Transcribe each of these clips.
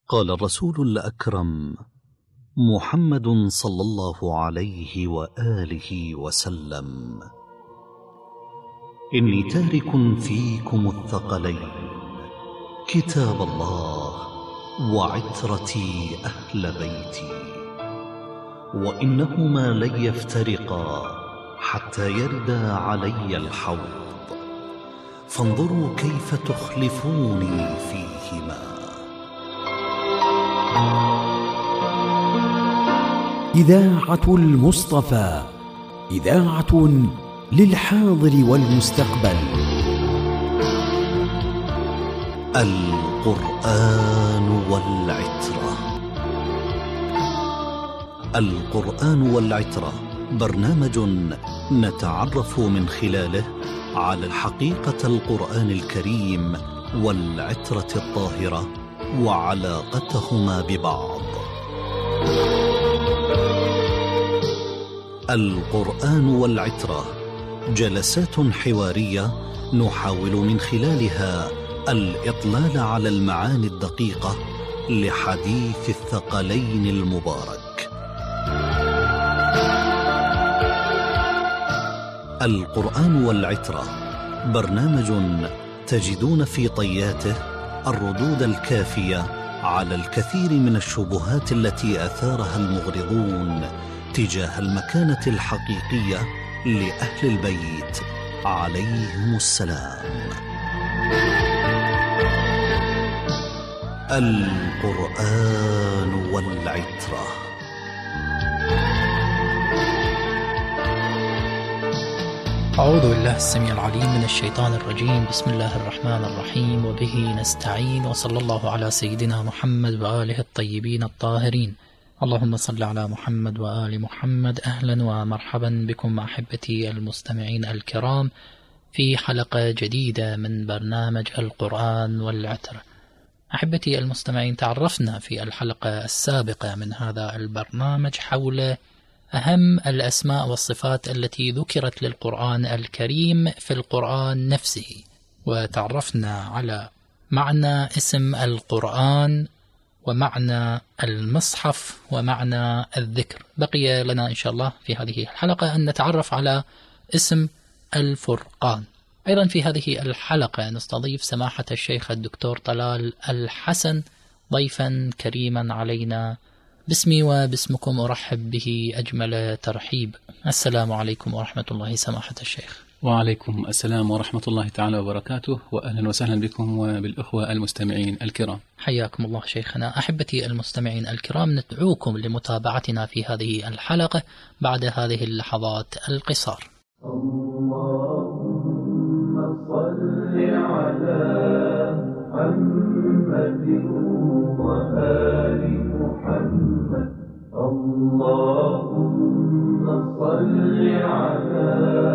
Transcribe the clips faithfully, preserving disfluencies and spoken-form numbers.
قال الرسول الأكرم محمد صلى الله عليه وآله وسلم: إني تارك فيكم الثقلين، كتاب الله وعترتي أهل بيتي، وإنهما لن يفترقا حتى يردا علي الحوض، فانظروا كيف تخلفوني فيهما. إذاعة المصطفى، إذاعة للحاضر والمستقبل. القرآن والعترة. القرآن والعترة برنامج نتعرف من خلاله على الحقيقة القرآن الكريم والعترة الطاهرة وعلاقتهما ببعض. القرآن والعترة جلسات حوارية نحاول من خلالها الإطلال على المعاني الدقيقة لحديث الثقلين المبارك. القرآن والعترة برنامج تجدون في طياته الردود الكافية على الكثير من الشبهات التي أثارها المغرضون تجاه المكانة الحقيقية لأهل البيت عليهم السلام. القرآن والعترة. أعوذ بالله السميع العليم من الشيطان الرجيم. بسم الله الرحمن الرحيم، وبه نستعين، وصلى الله على سيدنا محمد وآله الطيبين الطاهرين. اللهم صل على محمد وآل محمد. أهلا ومرحبا بكم أحبتي المستمعين الكرام في حلقة جديدة من برنامج القرآن والعترة. أحبتي المستمعين، تعرفنا في الحلقة السابقة من هذا البرنامج حول أهم الأسماء والصفات التي ذكرت للقرآن الكريم في القرآن نفسه، وتعرفنا على معنى اسم القرآن ومعنى المصحف ومعنى الذكر. بقي لنا إن شاء الله في هذه الحلقة أن نتعرف على اسم الفرقان. أيضا في هذه الحلقة نستضيف سماحة الشيخ الدكتور طلال الحسن ضيفا كريما علينا. باسمي وباسمكم أرحب به أجمل ترحيب. السلام عليكم ورحمة الله سماحة الشيخ. وعليكم السلام ورحمة الله تعالى وبركاته، وأهلا وسهلا بكم وبالأخوة المستمعين الكرام. حياكم الله شيخنا. أحبتي المستمعين الكرام، ندعوكم لمتابعتنا في هذه الحلقة بعد هذه اللحظات القصار. اللهم صل على محمد وآل محمد. اللهم صل على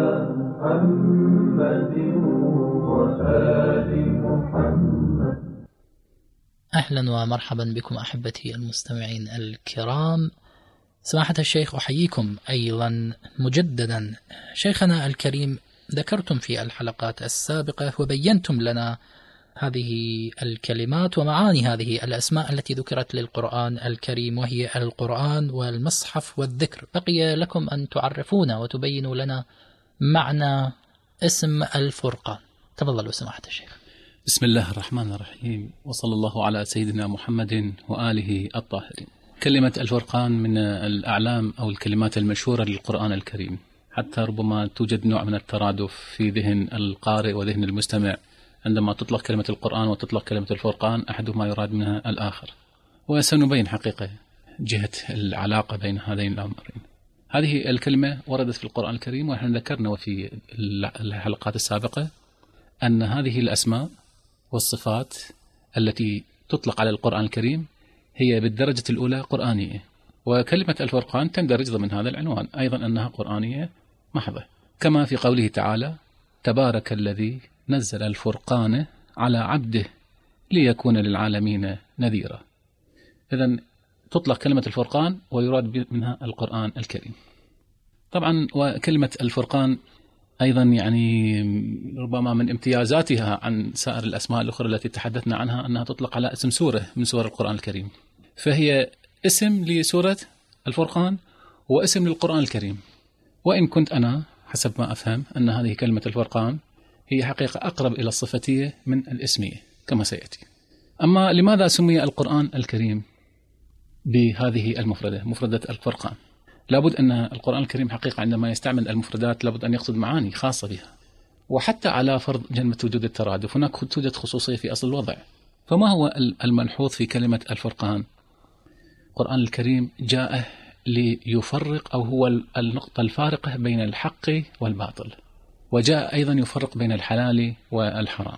محمد وآل محمد. أهلا ومرحبا بكم أحبتي المستمعين الكرام. سماحة الشيخ، أحييكم أيضا مجددا. شيخنا الكريم، ذكرتم في الحلقات السابقة وبينتم لنا هذه الكلمات ومعاني هذه الأسماء التي ذكرت للقرآن الكريم، وهي القرآن والمصحف والذكر. بقي لكم أن تعرفونا وتبينوا لنا معنى اسم الفرقان. تفضلوا سماحة الشيخ. بسم الله الرحمن الرحيم، وصلى الله على سيدنا محمد وآله الطاهرين. كلمة الفرقان من الأعلام أو الكلمات المشهورة للقرآن الكريم، حتى ربما توجد نوع من الترادف في ذهن القارئ وذهن المستمع عندما تطلق كلمة القرآن وتطلق كلمة الفرقان، أحدهما يراد منها الآخر، وسنبين حقيقة جهة العلاقة بين هذين الأمرين. هذه الكلمة وردت في القرآن الكريم، ونحن ذكرنا في الحلقات السابقة أن هذه الأسماء والصفات التي تطلق على القرآن الكريم هي بالدرجة الأولى قرآنية، وكلمة الفرقان تندرج ضمن هذا العنوان أيضا أنها قرآنية محضة، كما في قوله تعالى: تبارك الذي نزل الفرقان على عبده ليكون للعالمين نذيرا. إذن تطلق كلمة الفرقان ويراد منها القرآن الكريم. طبعا وكلمة الفرقان أيضا يعني ربما من امتيازاتها عن سائر الأسماء الأخرى التي تحدثنا عنها أنها تطلق على اسم سورة من سور القرآن الكريم، فهي اسم لسورة الفرقان واسم للقرآن الكريم. وإن كنت أنا حسب ما أفهم أن هذه كلمة الفرقان هي حقيقة أقرب إلى الصفتية من الاسمية كما سيأتي. أما لماذا سمي القرآن الكريم بهذه المفردة، مفردة الفرقان؟ لابد أن القرآن الكريم حقيقة عندما يستعمل المفردات لابد أن يقصد معاني خاصة بها، وحتى على فرض جنبة وجود الترادف هناك توجد خصوصية في أصل الوضع. فما هو الملحوظ في كلمة الفرقان؟ القرآن الكريم جاء ليفرق، أو هو النقطة الفارقة بين الحق والباطل، وجاء أيضا يفرق بين الحلال والحرام.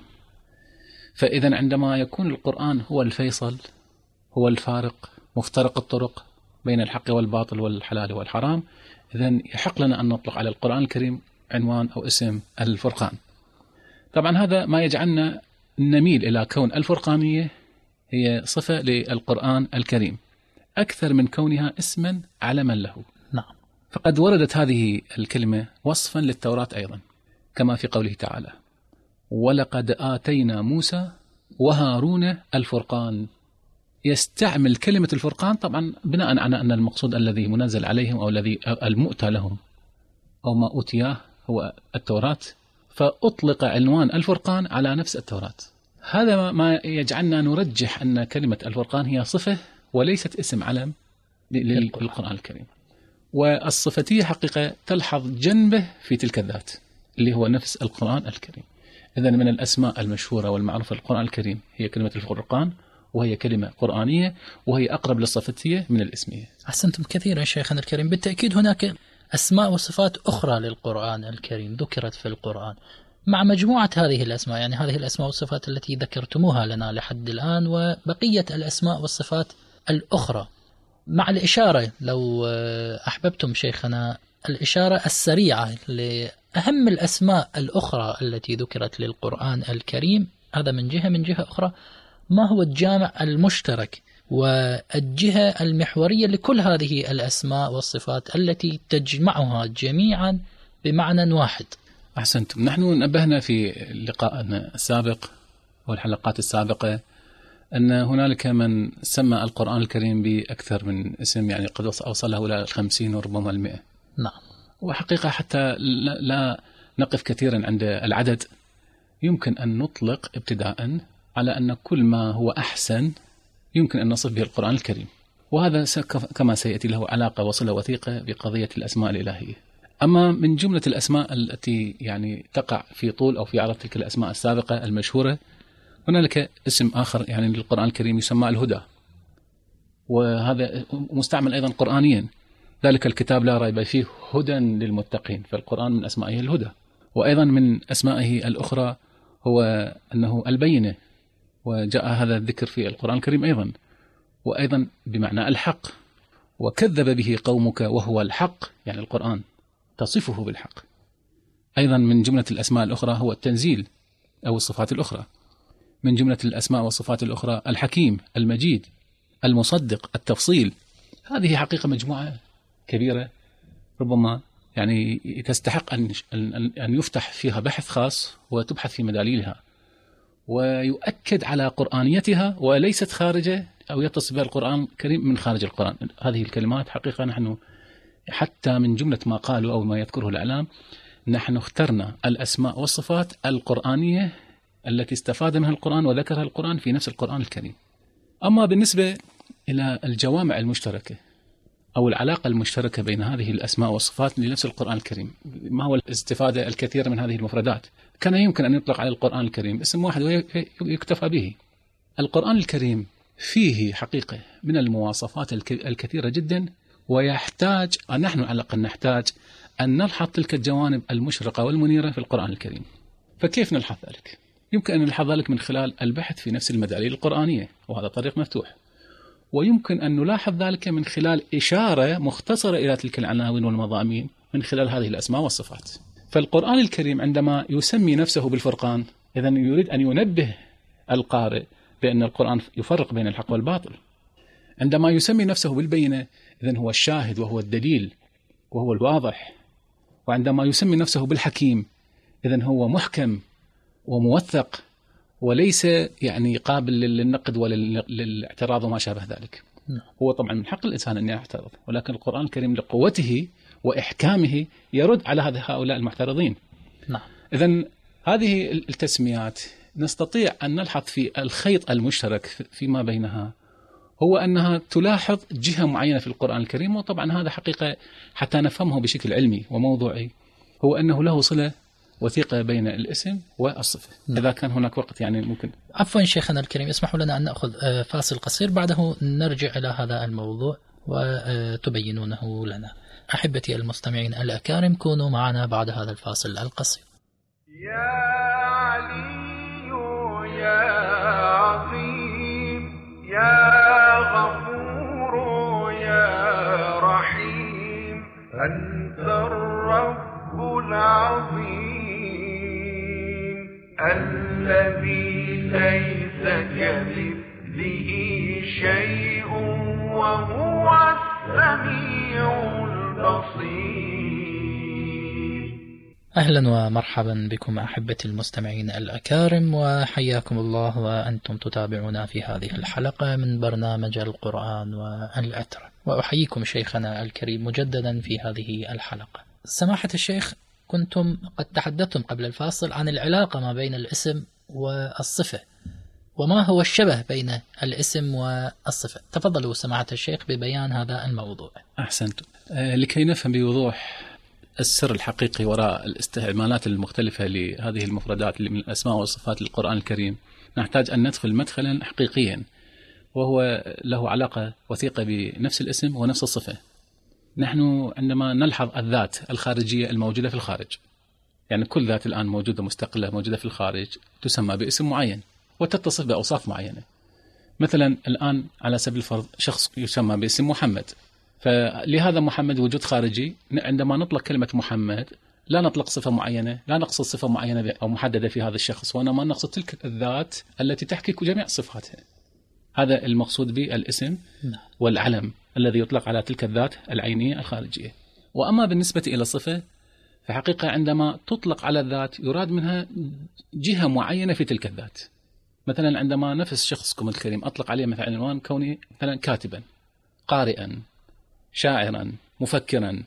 فإذا عندما يكون القرآن هو الفيصل، هو الفارق، مفترق الطرق بين الحق والباطل والحلال والحرام، إذن يحق لنا أن نطلق على القرآن الكريم عنوان أو اسم الفرقان. طبعا هذا ما يجعلنا نميل إلى كون الفرقانية هي صفة للقرآن الكريم أكثر من كونها اسما علما له. نعم. فقد وردت هذه الكلمة وصفا للتوراة أيضا، كما في قوله تعالى: ولقد آتينا موسى وهارون الفرقان. يستعمل كلمة الفرقان طبعا بناء على أن المقصود الذي منزل عليهم أو الذي المؤتى لهم أو ما أوتياه هو التوراة، فأطلق عنوان الفرقان على نفس التوراة. هذا ما يجعلنا نرجح أن كلمة الفرقان هي صفة وليست اسم علم للقرآن الكريم. والصفتية حقيقة تلحظ جنبه في تلك الذات اللي هو نفس القرآن الكريم. إذن من الأسماء المشهورة والمعروفة للقرآن الكريم هي كلمة الفرقان، وهي كلمة قرآنية، وهي أقرب للصفتية من الاسمية. أحسنتم كثيرا شيخنا الكريم. بالتأكيد هناك أسماء وصفات أخرى للقرآن الكريم ذكرت في القرآن مع مجموعة هذه الأسماء، يعني هذه الأسماء والصفات التي ذكرتموها لنا لحد الآن، وبقية الأسماء والصفات الأخرى، مع الإشارة لو أحببتم شيخنا الإشارة السريعة لأهم الأسماء الأخرى التي ذكرت للقرآن الكريم. هذا من جهة. من جهة أخرى، ما هو الجامع المشترك والجهة المحورية لكل هذه الأسماء والصفات التي تجمعها جميعا بمعنى واحد؟ أحسنتم. نحن نبهنا في لقائنا السابق والحلقات السابقة أن هنالك من سمى القرآن الكريم بأكثر من اسم، يعني قد أوصله إلى الخمسين وربما المئة. نعم. وحقيقة حتى لا نقف كثيرا عند العدد، يمكن أن نطلق ابتداء على أن كل ما هو أحسن يمكن أن نصف به القرآن الكريم، وهذا كما سيأتي له علاقة وصلة وثيقة بقضية الأسماء الإلهية. أما من جملة الأسماء التي يعني تقع في طول أو في عرض تلك الأسماء السابقة المشهورة، هنالك اسم آخر يعني للقرآن الكريم يسمى الهدى، وهذا مستعمل أيضا قرآنيا. ذلك الكتاب لا ريب فيه هدى للمتقين، فالقرآن من أسمائه الهدى. وأيضا من أسمائه الأخرى هو أنه البينة، وجاء هذا الذكر في القرآن الكريم أيضا، وأيضا بمعنى الحق. وكذب به قومك وهو الحق، يعني القرآن تصفه بالحق. أيضا من جملة الأسماء الأخرى هو التنزيل أو الصفات الأخرى. من جملة الأسماء والصفات الأخرى الحكيم، المجيد، المصدق، التفصيل. هذه حقيقة مجموعة كبيرة ربما يعني تستحق أن أن يفتح فيها بحث خاص وتبحث في مداليلها، ويؤكد على قرآنيتها وليست خارجة أو يتصف بها القرآن الكريم من خارج القرآن. هذه الكلمات حقيقة نحن حتى من جملة ما قالوا أو ما يذكره الإعلام، نحن اخترنا الأسماء والصفات القرآنية التي استفاد منها القرآن وذكرها القرآن في نفس القرآن الكريم. أما بالنسبة إلى الجوامع المشتركة أو العلاقة المشتركة بين هذه الأسماء والصفات لنفس القرآن الكريم، ما هو الاستفادة الكثيرة من هذه المفردات؟ كان يمكن أن يطلق على القرآن الكريم اسم واحد ويكتفى به. القرآن الكريم فيه حقيقة من المواصفات الكثيرة جدا، ويحتاج نحن على الأقل نحتاج أن نلحظ تلك الجوانب المشرقة والمنيرة في القرآن الكريم. فكيف نلحظ ذلك؟ يمكن أن نلحظ ذلك من خلال البحث في نفس المداليل القرآنية، وهذا طريق مفتوح. ويمكن أن نلاحظ ذلك من خلال إشارة مختصرة إلى تلك العناوين والمضامين من خلال هذه الأسماء والصفات. فالقرآن الكريم عندما يسمي نفسه بالفرقان، إذن يريد أن ينبه القارئ بأن القرآن يفرق بين الحق والباطل. عندما يسمي نفسه بالبينة، إذن هو الشاهد وهو الدليل وهو الواضح. وعندما يسمي نفسه بالحكيم، إذن هو محكم وموثق وليس يعني قابل للنقد ولا للاعتراض وما شابه ذلك. هو طبعا من حق الإنسان أن يعترض، ولكن القرآن الكريم لقوته وإحكامه يرد على هؤلاء المعترضين. نعم. إذن هذه التسميات نستطيع أن نلحظ في الخيط المشترك فيما بينها، هو أنها تلاحظ جهة معينة في القرآن الكريم. وطبعا هذا حقيقة حتى نفهمه بشكل علمي وموضوعي، هو أنه له صلة وثيقة بين الاسم والصفة. نعم. إذا كان هناك وقت يعني ممكن. عفوا شيخنا الكريم، اسمحوا لنا أن نأخذ فاصل قصير، بعده نرجع إلى هذا الموضوع وتبينونه لنا. أحبتي المستمعين الأكارم، كونوا معنا بعد هذا الفاصل القصير. يا علي يا عظيم يا غفور يا رحيم، أنت الرب العظيم الذي ليس كمثله شيء وهو السميع البصير. أهلا ومرحبا بكم أحبتي المستمعين الأكارم، وحياكم الله وأنتم تتابعونا في هذه الحلقة من برنامج القرآن والعترة. وأحييكم شيخنا الكريم مجددا في هذه الحلقة. سماحة الشيخ، كنتم قد تحدثتم قبل الفاصل عن العلاقة ما بين الاسم والصفة، وما هو الشبه بين الاسم والصفة. تفضلوا سماحة الشيخ ببيان هذا الموضوع. أحسنت. آه لكي نفهم بوضوح السر الحقيقي وراء الاستعمالات المختلفة لهذه المفردات من الأسماء والصفات للقرآن الكريم، نحتاج أن ندخل مدخلا حقيقيا، وهو له علاقة وثيقة بنفس الاسم ونفس الصفة. نحن عندما نلحظ الذات الخارجية الموجودة في الخارج، يعني كل ذات الآن موجودة مستقلة موجودة في الخارج تسمى باسم معين وتتصف بأوصاف معينة. مثلا الآن على سبيل الفرض شخص يسمى باسم محمد، فلهذا محمد وجود خارجي. عندما نطلق كلمة محمد لا نطلق صفة معينة، لا نقصد صفة معينة أو محددة في هذا الشخص، وإنما نقصد تلك الذات التي تحكي جميع صفاتها. هذا المقصود بالاسم والعلم الذي يطلق على تلك الذات العينية الخارجية. وأما بالنسبة إلى الصفة فحقيقة عندما تطلق على الذات يراد منها جهة معينة في تلك الذات. مثلا عندما نفس شخصكم الكريم أطلق عليه مثلا عنوان كوني مثلا كاتبا، قارئا، شاعرا، مفكرا،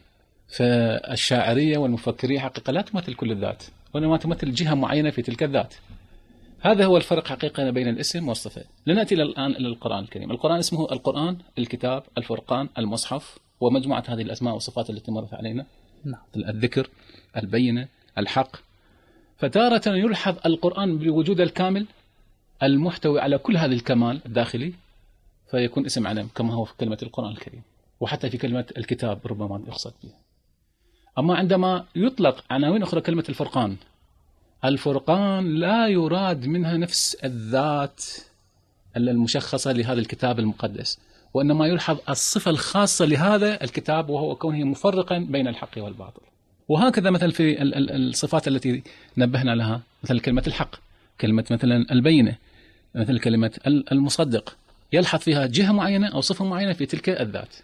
فالشاعرية والمفكرية حقيقة لا تمثل كل الذات، وإنما تمثل جهة معينة في تلك الذات. هذا هو الفرق حقيقة بين الاسم والصفة. لنأتي الآن إلى القرآن الكريم. القرآن اسمه القرآن، الكتاب، الفرقان، المصحف، ومجموعة هذه الأسماء والصفات التي مرت علينا. نعم. الذكر، البينة، الحق. فتارة يلحظ القرآن بوجود الكامل المحتوي على كل هذا الكمال الداخلي، فيكون اسم علم كما هو في كلمة القرآن الكريم، وحتى في كلمة الكتاب ربما يقصد بها. أما عندما يطلق عناوين أخرى كلمة الفرقان، الفرقان لا يراد منها نفس الذات المشخصة لهذا الكتاب المقدس، وإنما يلحظ الصفة الخاصة لهذا الكتاب، وهو كونه مفرقا بين الحق والباطل. وهكذا مثل في الصفات التي نبهنا لها، مثل كلمة الحق، كلمة مثلا البينة، مثل كلمة المصدق، يلحظ فيها جهة معينة أو صفة معينة في تلك الذات.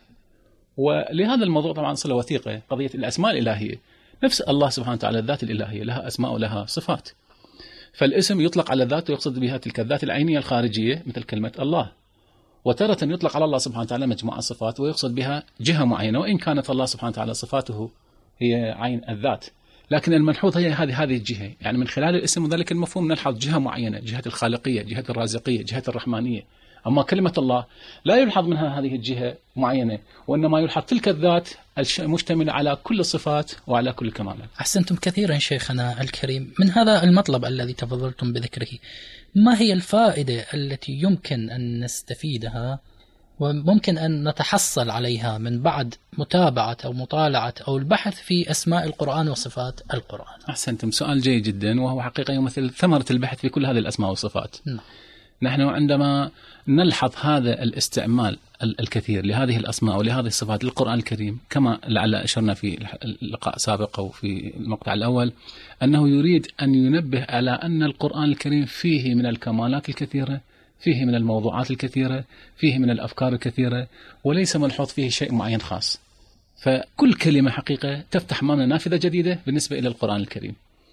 ولهذا الموضوع طبعا صلة وثيقة قضية الأسماء الإلهية. نفس الله سبحانه وتعالى الذات الإلهية لها أسماء ولها صفات، فالاسم يطلق على الذات ويقصد بها تلك الذات العينية الخارجية مثل كلمة الله. وتارة يطلق على الله سبحانه وتعالى مجموعة صفات ويقصد بها جهة معينة، وإن كانت الله سبحانه وتعالى صفاته هي عين الذات، لكن الملحوظ هي هذه هذه الجهة. يعني من خلال الاسم وذلك المفهوم نلحظ جهة معينة، جهة الخالقية، جهة الرازقية، جهة الرحمانية. أما كلمة الله لا يلحظ منها هذه الجهة معينة، وإنما يلحظ تلك الذات المشتملة على كل الصفات وعلى كل الكمالات. أحسنتم كثيرا شيخنا الكريم. من هذا المطلب الذي تفضلتم بذكره، ما هي الفائدة التي يمكن أن نستفيدها وممكن أن نتحصل عليها من بعد متابعة أو مطالعة أو البحث في أسماء القرآن وصفات القرآن؟ أحسنتم، سؤال جيد جدا، وهو حقيقة يمثل ثمرة البحث في كل هذه الأسماء والصفات. ن. نحن عندما نلحظ هذا الاستعمال الكثير لهذه الأسماء ولهذه الصفات للقرآن الكريم، كما لعل أشرنا في اللقاء السابق أو في المقطع الأول، أنه يريد أن ينبه على أن القرآن الكريم فيه من الكمالات الكثيرة، فيه من الموضوعات الكثيرة، فيه من الأفكار الكثيرة، وليس ملحوظ فيه شيء معين خاص. فكل كلمة حقيقة تفتح أمامنا نافذة جديدة بالنسبة إلى القرآن الكريم.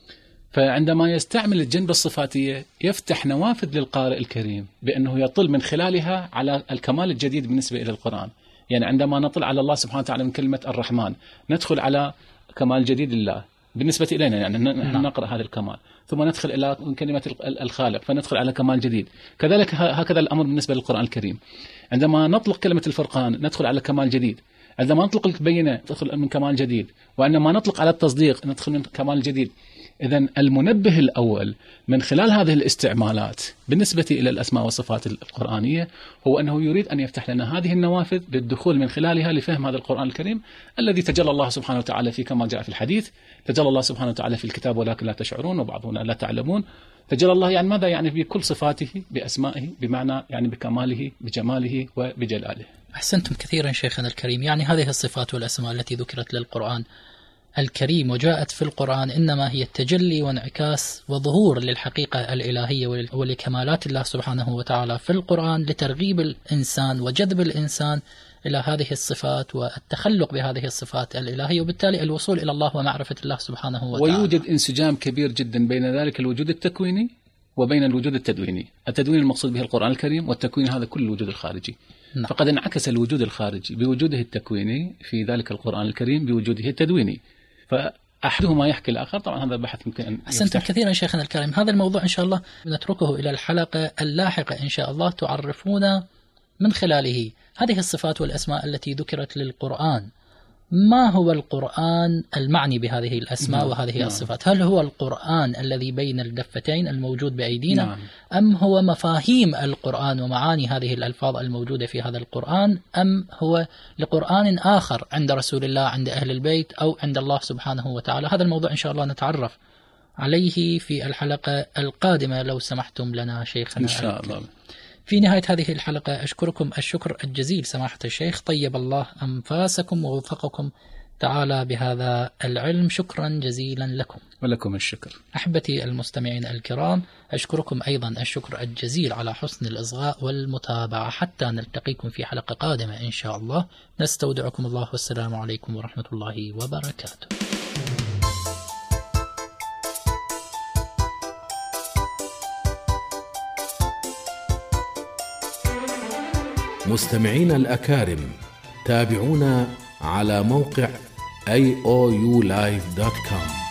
فعندما يستعمل الجنبة الصفاتية يفتح نوافذ للقارئ الكريم بأنه يطل من خلالها على الكمال الجديد بالنسبة إلى القرآن. يعني عندما نطل على الله سبحانه وتعالى من كلمة الرحمن ندخل على كمال جديد لله بالنسبة إلينا، يعني نحن نقرأ هذا الكمال، ثم ندخل إلى كلمة الخالق فندخل على كمال جديد. كذلك هكذا الأمر بالنسبة للقرآن الكريم. عندما نطلق كلمة الفرقان ندخل على كمال جديد، عندما نطلق البينة ندخل من كمال جديد، وعندما نطلق على التصديق ندخل من كمال جديد. إذن المنبه الأول من خلال هذه الاستعمالات بالنسبة إلى الأسماء والصفات القرآنية هو أنه يريد أن يفتح لنا هذه النوافذ للدخول من خلالها لفهم هذا القرآن الكريم الذي تجلى الله سبحانه وتعالى فيه كما جاء في الحديث. تجلى الله سبحانه وتعالى في الكتاب ولكن لا تشعرون وبعضنا لا تعلمون. تجلى الله يعني ماذا؟ يعني بكل صفاته، بأسمائه، بمعنى يعني بكماله، بجماله وبجلاله. أحسنتم كثيرا شيخنا الكريم. يعني هذه الصفات والأسماء التي ذكرت للقرآن الكريم وجاءت في القرآن إنما هي التجلي وانعكاس وظهور للحقيقة الإلهية ولكمالات الله سبحانه وتعالى في القرآن لترغيب الإنسان وجذب الإنسان إلى هذه الصفات والتخلق بهذه الصفات الإلهية، وبالتالي الوصول إلى الله ومعرفة الله سبحانه وتعالى. ويوجد انسجام كبير جدا بين ذلك الوجود التكويني وبين الوجود التدويني. التدوين المقصود به القرآن الكريم، والتكوين هذا كل الوجود الخارجي. نعم. فقد انعكس الوجود الخارجي بوجوده التكويني في ذلك القرآن الكريم بوجوده التدويني، فأحدهما يحكي الآخر. طبعا هذا بحث يمكن أن أحسنتم كثيرا شيخنا الكريم. هذا الموضوع إن شاء الله نتركه إلى الحلقة اللاحقة إن شاء الله، تعرفون من خلاله هذه الصفات والأسماء التي ذكرت للقرآن. ما هو القرآن المعني بهذه الأسماء نعم. وهذه نعم. الصفات؟ هل هو القرآن الذي بين الدفتين الموجود بأيدينا نعم. أم هو مفاهيم القرآن ومعاني هذه الألفاظ الموجودة في هذا القرآن، أم هو لقرآن آخر عند رسول الله، عند أهل البيت، أو عند الله سبحانه وتعالى؟ هذا الموضوع إن شاء الله نتعرف عليه في الحلقة القادمة لو سمحتم لنا شيخنا إن شاء الله. في نهاية هذه الحلقة أشكركم الشكر الجزيل سماحة الشيخ، طيب الله أنفاسكم ووفقكم تعالى بهذا العلم. شكرا جزيلا لكم. ولكم الشكر. أحبتي المستمعين الكرام، أشكركم أيضا الشكر الجزيل على حسن الإصغاء والمتابعة. حتى نلتقيكم في حلقة قادمة إن شاء الله، نستودعكم الله والسلام عليكم ورحمة الله وبركاته. مستمعين الأكارم، تابعونا على موقع إيه أو يو لايف دوت كوم.